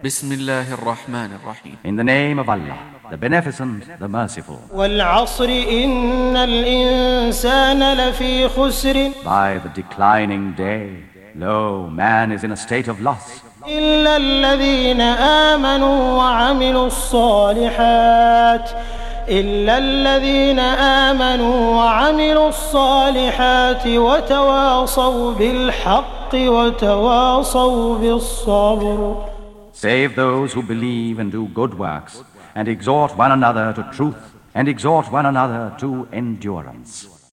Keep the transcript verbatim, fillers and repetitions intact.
بسم الله الرحمن الرحيم. In the name of Allah, the Beneficent, the Merciful. والعصر إن الإنسان لفي خسر By the declining day, lo, man is in a state of loss, إلا الذين آمنوا وعملوا الصالحات إلا الذين آمنوا وعملوا الصالحات وتواصوا بالحق وتواصوا بالصبر. save those who believe and do good works, and exhort one another to truth, and exhort one another to endurance.